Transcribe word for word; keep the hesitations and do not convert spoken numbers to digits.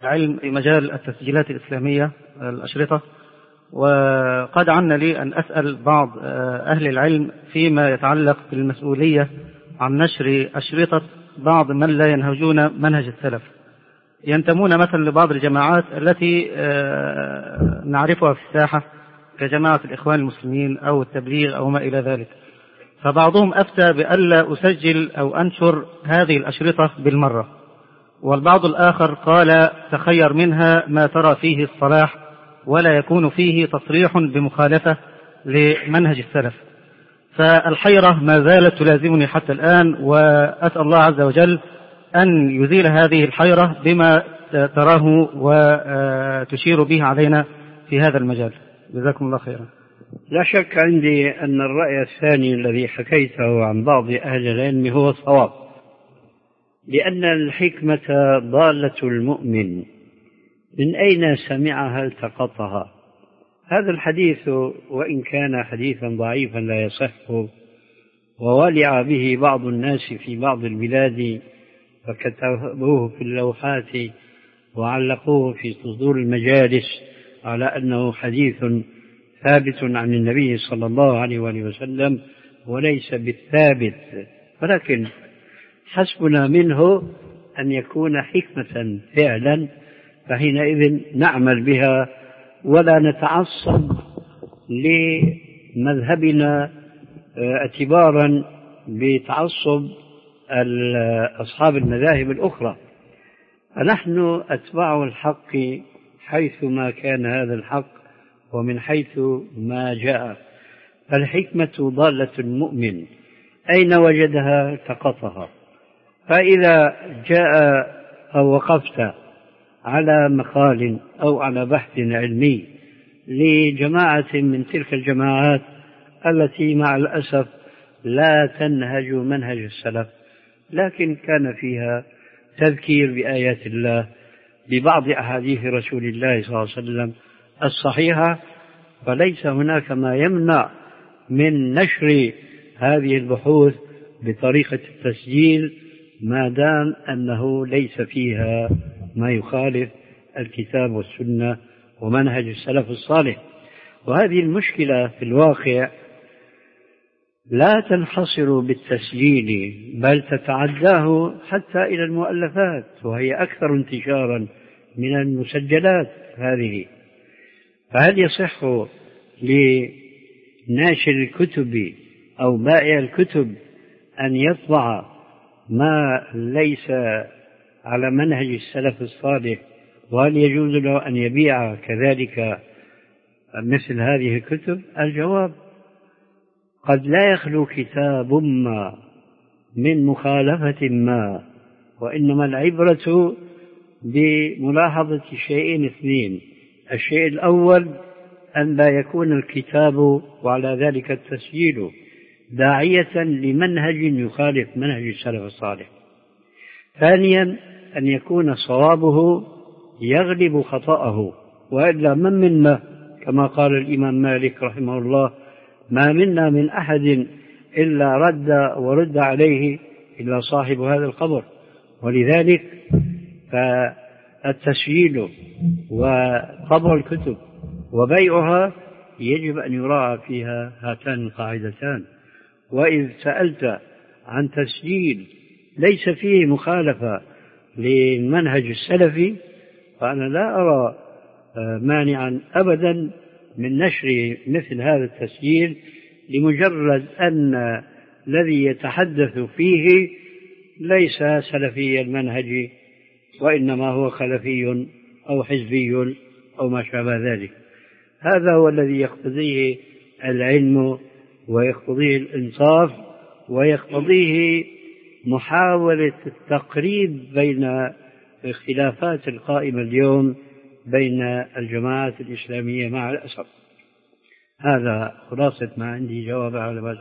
علم في مجال التسجيلات الإسلامية الأشرطة، وقد عنا لي أن أسأل بعض أهل العلم فيما يتعلق بالمسؤولية عن نشر أشرطة بعض من لا ينهجون منهج السلف، ينتمون مثلا لبعض الجماعات التي نعرفها في الساحة كجماعة الإخوان المسلمين أو التبليغ أو ما إلى ذلك. فبعضهم أفتى بألا أسجل أو أنشر هذه الأشرطة بالمرة، والبعض الآخر قال تخير منها ما ترى فيه الصلاح ولا يكون فيه تصريح بمخالفة لمنهج السلف. فالحيرة ما زالت تلازمني حتى الآن، وأسأل الله عز وجل أن يزيل هذه الحيرة بما تراه وتشير به علينا في هذا المجال. جزاكم الله خيرا. لا شك عندي أن الرأي الثاني الذي حكيته عن بعض أهل العلم هو الصواب، لأن الحكمة ضالة المؤمن، من أين سمعها التقطها. هذا الحديث وإن كان حديثا ضعيفا لا يصح، وولع به بعض الناس في بعض البلاد فكتبوه في اللوحات وعلقوه في صدور المجالس على أنه حديث ثابت عن النبي صلى الله عليه وآله وسلم وليس بالثابت، ولكن حسبنا منه أن يكون حكمة فعلا، فحينئذ نعمل بها ولا نتعصب لمذهبنا اعتبارا بتعصب أصحاب المذاهب الأخرى. فنحن أتباع الحق حيث ما كان هذا الحق ومن حيث ما جاء. فالحكمة ضالة المؤمن، أين وجدها التقطها. فإذا جاء أو وقفت على مقال أو على بحث علمي لجماعة من تلك الجماعات التي مع الأسف لا تنهج منهج السلف، لكن كان فيها تذكير بآيات الله ببعض أحاديث رسول الله صلى الله عليه وسلم الصحيحة، فليس هناك ما يمنع من نشر هذه البحوث بطريقة التسجيل ما دام أنه ليس فيها ما يخالف الكتاب والسنة ومنهج السلف الصالح. وهذه المشكلة في الواقع لا تنحصر بالتسجيل، بل تتعداه حتى إلى المؤلفات، وهي أكثر انتشارا من المسجلات هذه. فهل يصح لناشر الكتب أو بائع الكتب أن يطبع ما ليس على منهج السلف الصالح؟ وهل يجوز له أن يبيع كذلك مثل هذه الكتب؟ الجواب قد لا يخلو كتاب ما من مخالفة ما، وإنما العبرة بملاحظة شيئين اثنين. الشيء الأول أن لا يكون الكتاب وعلى ذلك التسجيل داعية لمنهج يخالف منهج السلف الصالح. ثانيا أن يكون صوابه يغلب خطأه، وإلا من منا كما قال الإمام مالك رحمه الله ما منا من أحد إلا رد ورد عليه إلا صاحب هذا القبر. ولذلك فالتسجيل وطبع الكتب وبيعها يجب أن يراعى فيها هاتان القاعدتان. وإذ سألت عن تسجيل ليس فيه مخالفة للمنهج السلفي، فأنا لا أرى مانعا أبدا من نشر مثل هذا التسجيل، لمجرد أن الذي يتحدث فيه ليس سلفي المنهج، وإنما هو خلفي أو حزبي أو ما شابه ذلك. هذا هو الذي يقتضيه العلم ويقتضيه الإنصاف ويقتضيه محاولة التقريب بين الاختلافات القائمة اليوم بين الجماعات الإسلامية مع الأسف. هذا خلاصة ما عندي جواب على